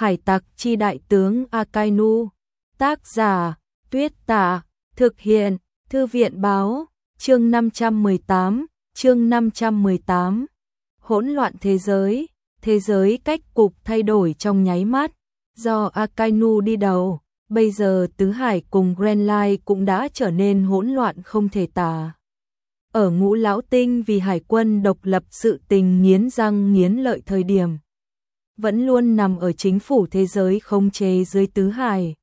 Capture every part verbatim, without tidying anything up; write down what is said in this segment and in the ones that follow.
Hải tặc chi đại tướng Akainu. Tác giả, Tuyết Tạ. Thực hiện, Thư viện báo. Chương năm trăm mười tám, chương năm trăm mười tám. Hỗn loạn thế giới. Thế giới cách cục thay đổi trong nháy mắt. Do Akainu đi đầu, bây giờ Tứ Hải cùng Grand Line cũng đã trở nên hỗn loạn không thể tả. Ở Ngũ Lão Tinh vì hải quân độc lập sự tình nghiến răng nghiến lợi thời điểm, vẫn luôn nằm ở chính phủ thế giới khống chế dưới Tứ Hải.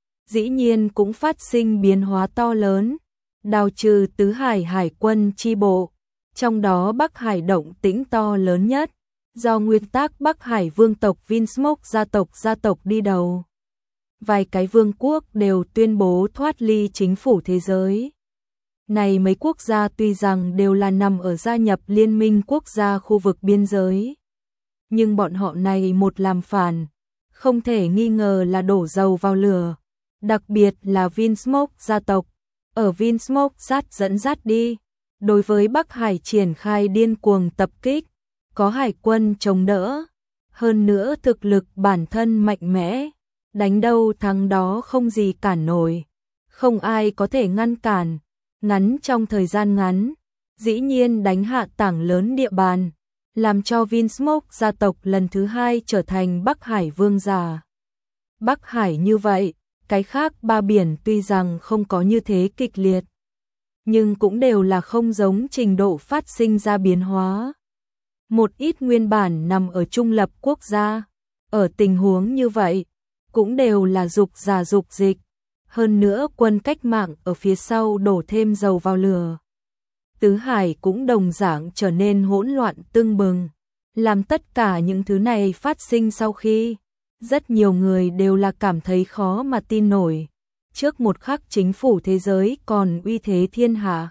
Dĩ nhiên cũng phát sinh biến hóa to lớn, đào trừ Tứ Hải hải quân chi bộ, trong đó Bắc Hải động tĩnh to lớn nhất, do nguyên tắc Bắc Hải vương tộc Vinsmoke gia tộc gia tộc đi đầu. Vài cái vương quốc đều tuyên bố thoát ly chính phủ thế giới. Này mấy quốc gia tuy rằng đều là nằm ở gia nhập liên minh quốc gia khu vực biên giới, nhưng bọn họ này một làm phản, không thể nghi ngờ là đổ dầu vào lửa, đặc biệt là Vinsmoke gia tộc, ở Vinsmoke sát dẫn dắt đi, đối với Bắc Hải triển khai điên cuồng tập kích, có hải quân chống đỡ, hơn nữa thực lực bản thân mạnh mẽ, đánh đâu thắng đó không gì cản nổi, không ai có thể ngăn cản, ngắn trong thời gian ngắn, dĩ nhiên đánh hạ tảng lớn địa bàn, làm cho Vinsmoke gia tộc lần thứ hai trở thành Bắc Hải vương giả. Bắc Hải như vậy, cái khác ba biển tuy rằng không có như thế kịch liệt, nhưng cũng đều là không giống trình độ phát sinh ra biến hóa. Một ít nguyên bản nằm ở trung lập quốc gia, ở tình huống như vậy, cũng đều là dục giả dục dịch, hơn nữa quân cách mạng ở phía sau đổ thêm dầu vào lửa. Tứ Hải cũng đồng dạng trở nên hỗn loạn tưng bừng, làm tất cả những thứ này phát sinh sau khi, rất nhiều người đều là cảm thấy khó mà tin nổi. Trước một khắc chính phủ thế giới còn uy thế thiên hạ,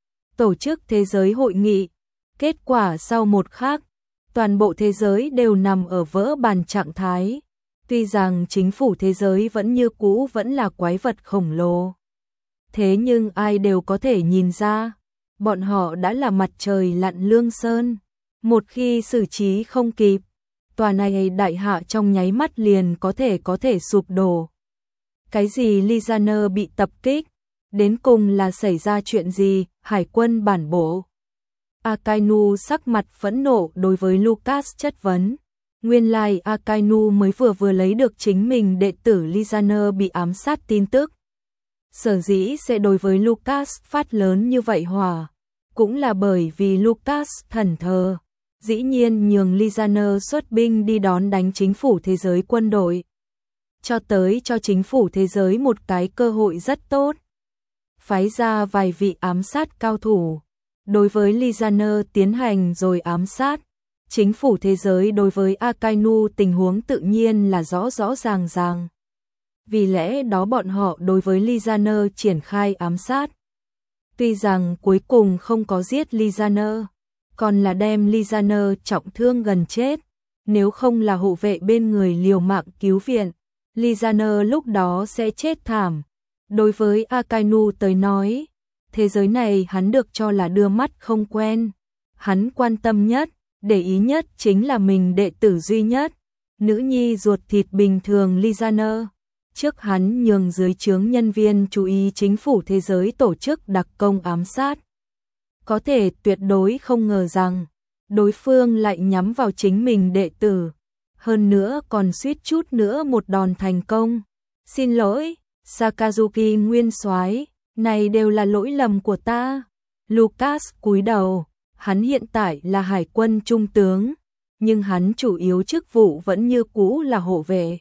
tổ chức thế giới hội nghị, kết quả sau một khắc, toàn bộ thế giới đều nằm ở vỡ bàn trạng thái. Tuy rằng chính phủ thế giới vẫn như cũ vẫn là quái vật khổng lồ, thế nhưng ai đều có thể nhìn ra, bọn họ đã là mặt trời lặn lương sơn, một khi xử trí không kịp, tòa này đại hạ trong nháy mắt liền có thể có thể sụp đổ. Cái gì Lizaner bị tập kích, đến cùng là xảy ra chuyện gì, hải quân bản bộ. Akainu sắc mặt phẫn nộ đối với Lucas chất vấn. Nguyên lai Akainu mới vừa vừa lấy được chính mình đệ tử Lizaner bị ám sát tin tức. Sở dĩ sẽ đối với Lucas phát lớn như vậy hỏa, cũng là bởi vì Lucas thần thờ, dĩ nhiên nhường Lizaner xuất binh đi đón đánh chính phủ thế giới quân đội. Cho tới cho chính phủ thế giới một cái cơ hội rất tốt. Phái ra vài vị ám sát cao thủ, đối với Lizaner tiến hành rồi ám sát. Chính phủ thế giới đối với Akainu tình huống tự nhiên là rõ rõ ràng ràng. Vì lẽ đó bọn họ đối với Lizaner triển khai ám sát. Tuy rằng cuối cùng không có giết Lizaner, còn là đem Lizaner trọng thương gần chết. Nếu không là hộ vệ bên người liều mạng cứu viện, Lizaner lúc đó sẽ chết thảm. Đối với Akainu tới nói, thế giới này hắn được cho là đưa mắt không quen. Hắn quan tâm nhất, để ý nhất chính là mình đệ tử duy nhất, nữ nhi ruột thịt bình thường Lizaner. Trước hắn nhường dưới trướng nhân viên chú ý chính phủ thế giới tổ chức đặc công ám sát. Có thể tuyệt đối không ngờ rằng, đối phương lại nhắm vào chính mình đệ tử. Hơn nữa còn suýt chút nữa một đòn thành công. Xin lỗi, Sakazuki nguyên soái, này đều là lỗi lầm của ta. Lucas cúi đầu. Hắn hiện tại là hải quân trung tướng, nhưng hắn chủ yếu chức vụ vẫn như cũ là hộ vệ.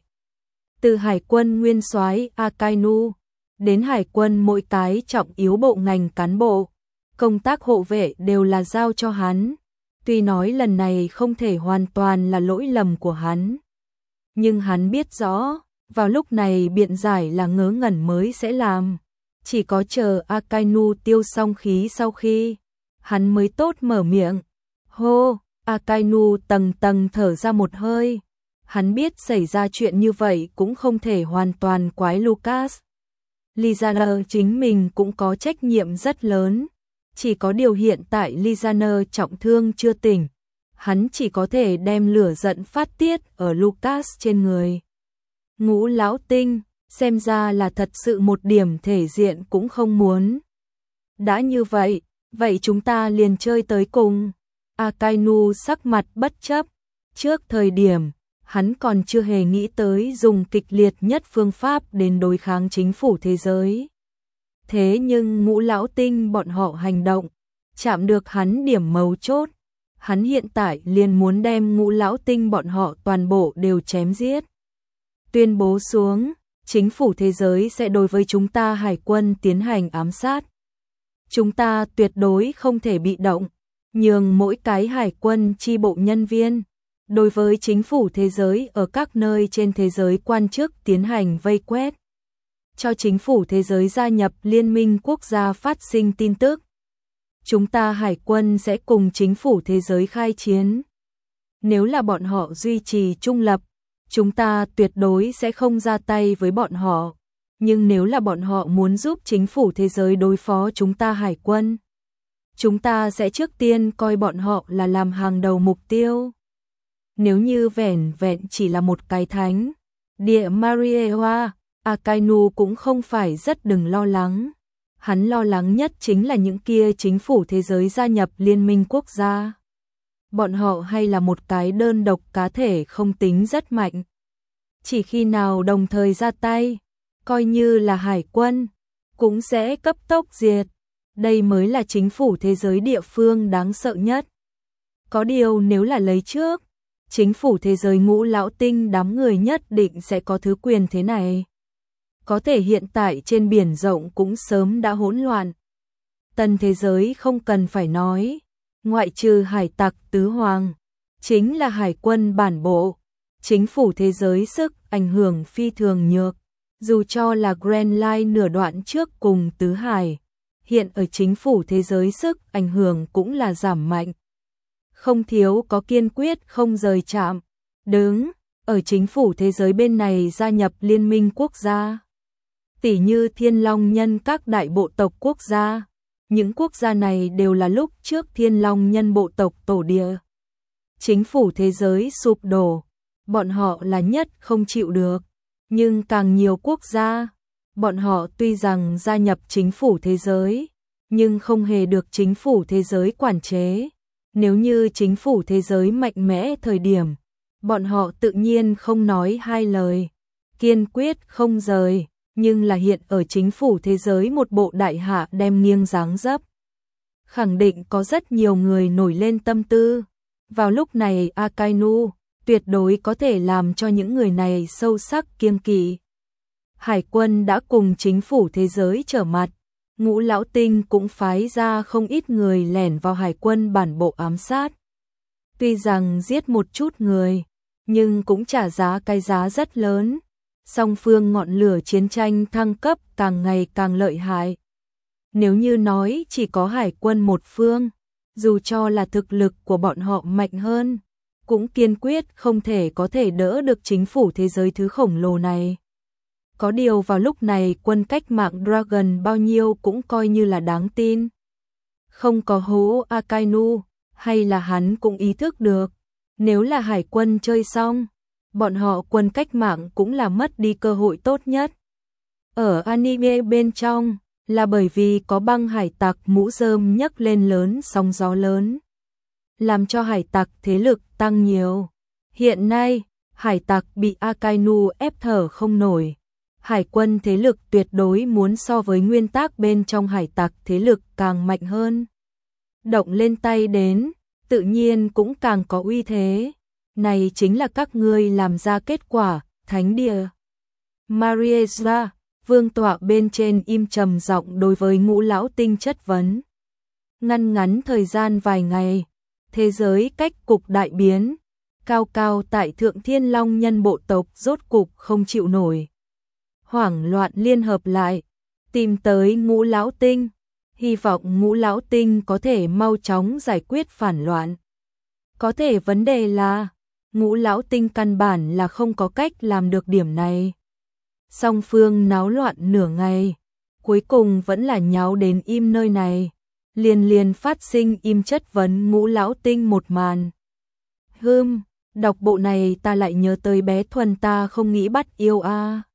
Từ hải quân nguyên soái Akainu đến hải quân mỗi cái trọng yếu bộ ngành cán bộ, công tác hộ vệ đều là giao cho hắn. Tuy nói lần này không thể hoàn toàn là lỗi lầm của hắn, nhưng hắn biết rõ, vào lúc này biện giải là ngớ ngẩn mới sẽ làm. Chỉ có chờ Akainu tiêu xong khí sau khi, hắn mới tốt mở miệng. Hô, Akainu tầng tầng thở ra một hơi. Hắn biết xảy ra chuyện như vậy cũng không thể hoàn toàn quái Lucas. Lizaner chính mình cũng có trách nhiệm rất lớn. Chỉ có điều hiện tại Lizaner trọng thương chưa tỉnh. Hắn chỉ có thể đem lửa giận phát tiết ở Lucas trên người. Ngũ lão tinh, xem ra là thật sự một điểm thể diện cũng không muốn. Đã như vậy, vậy chúng ta liền chơi tới cùng. Akainu sắc mặt bất chấp. Trước thời điểm, hắn còn chưa hề nghĩ tới dùng kịch liệt nhất phương pháp đến đối kháng chính phủ thế giới. Thế nhưng ngũ lão tinh bọn họ hành động, chạm được hắn điểm mấu chốt. Hắn hiện tại liền muốn đem ngũ lão tinh bọn họ toàn bộ đều chém giết. Tuyên bố xuống, chính phủ thế giới sẽ đối với chúng ta hải quân tiến hành ám sát. Chúng ta tuyệt đối không thể bị động, nhường mỗi cái hải quân chi bộ nhân viên, đối với chính phủ thế giới ở các nơi trên thế giới quan chức tiến hành vây quét. Cho chính phủ thế giới gia nhập Liên minh quốc gia phát sinh tin tức. Chúng ta hải quân sẽ cùng chính phủ thế giới khai chiến. Nếu là bọn họ duy trì trung lập, chúng ta tuyệt đối sẽ không ra tay với bọn họ. Nhưng nếu là bọn họ muốn giúp chính phủ thế giới đối phó chúng ta hải quân, chúng ta sẽ trước tiên coi bọn họ là làm hàng đầu mục tiêu. Nếu như vẻn vẹn chỉ là một cái thánh địa Mariewa, Akainu cũng không phải rất đừng lo lắng. Hắn lo lắng nhất chính là những kia chính phủ thế giới gia nhập liên minh quốc gia. Bọn họ hay là một cái đơn độc cá thể không tính rất mạnh. Chỉ khi nào đồng thời ra tay, coi như là hải quân, cũng sẽ cấp tốc diệt. Đây mới là chính phủ thế giới địa phương đáng sợ nhất. Có điều nếu là lấy trước, chính phủ thế giới ngũ lão tinh đám người nhất định sẽ có thứ quyền thế này. Có thể hiện tại trên biển rộng cũng sớm đã hỗn loạn. Tân thế giới không cần phải nói, ngoại trừ hải tặc tứ hoàng, chính là hải quân bản bộ. Chính phủ thế giới sức ảnh hưởng phi thường nhược, dù cho là Grand Line nửa đoạn trước cùng tứ hải, hiện ở chính phủ thế giới sức ảnh hưởng cũng là giảm mạnh. Không thiếu có kiên quyết không rời chạm, đứng, ở chính phủ thế giới bên này gia nhập liên minh quốc gia. Tỷ như Thiên Long Nhân các đại bộ tộc quốc gia, những quốc gia này đều là lúc trước Thiên Long Nhân bộ tộc tổ địa. Chính phủ thế giới sụp đổ, bọn họ là nhất không chịu được, nhưng càng nhiều quốc gia, bọn họ tuy rằng gia nhập chính phủ thế giới, nhưng không hề được chính phủ thế giới quản chế. Nếu như chính phủ thế giới mạnh mẽ thời điểm, bọn họ tự nhiên không nói hai lời, kiên quyết không rời, nhưng là hiện ở chính phủ thế giới một bộ đại hạ đem nghiêng dáng dấp. Khẳng định có rất nhiều người nổi lên tâm tư, vào lúc này Akainu tuyệt đối có thể làm cho những người này sâu sắc kiêng kỵ. Hải quân đã cùng chính phủ thế giới trở mặt, ngũ lão tinh cũng phái ra không ít người lẻn vào hải quân bản bộ ám sát. Tuy rằng giết một chút người, nhưng cũng trả giá cái giá rất lớn. Song phương ngọn lửa chiến tranh thăng cấp càng ngày càng lợi hại. Nếu như nói chỉ có hải quân một phương, dù cho là thực lực của bọn họ mạnh hơn, cũng kiên quyết không thể có thể đỡ được chính phủ thế giới thứ khổng lồ này. Có điều vào lúc này quân cách mạng Dragon bao nhiêu cũng coi như là đáng tin. Không có hố Akainu, hay là hắn cũng ý thức được, nếu là hải quân chơi xong, bọn họ quân cách mạng cũng là mất đi cơ hội tốt nhất. Ở anime bên trong, là bởi vì có băng hải tặc mũ rơm nhấc lên lớn sóng gió lớn, làm cho hải tặc thế lực tăng nhiều. Hiện nay, hải tặc bị Akainu ép thở không nổi. Hải quân thế lực tuyệt đối muốn so với nguyên tắc bên trong hải tặc thế lực càng mạnh hơn. Động lên tay đến, tự nhiên cũng càng có uy thế. Này chính là các ngươi làm ra kết quả, thánh địa. Marieza, vương tọa bên trên im trầm giọng đối với ngũ lão tinh chất vấn. Ngăn ngắn thời gian vài ngày, thế giới cách cục đại biến, cao cao tại thượng Thiên Long Nhân bộ tộc rốt cục không chịu nổi. Hoảng loạn liên hợp lại, tìm tới ngũ lão tinh, hy vọng ngũ lão tinh có thể mau chóng giải quyết phản loạn. Có thể vấn đề là, ngũ lão tinh căn bản là không có cách làm được điểm này. Song phương náo loạn nửa ngày, cuối cùng vẫn là nháo đến im nơi này, liền liền phát sinh im chất vấn ngũ lão tinh một màn. Hừm, Đọc bộ này ta lại nhớ tới bé Thuần ta không nghĩ bắt yêu a.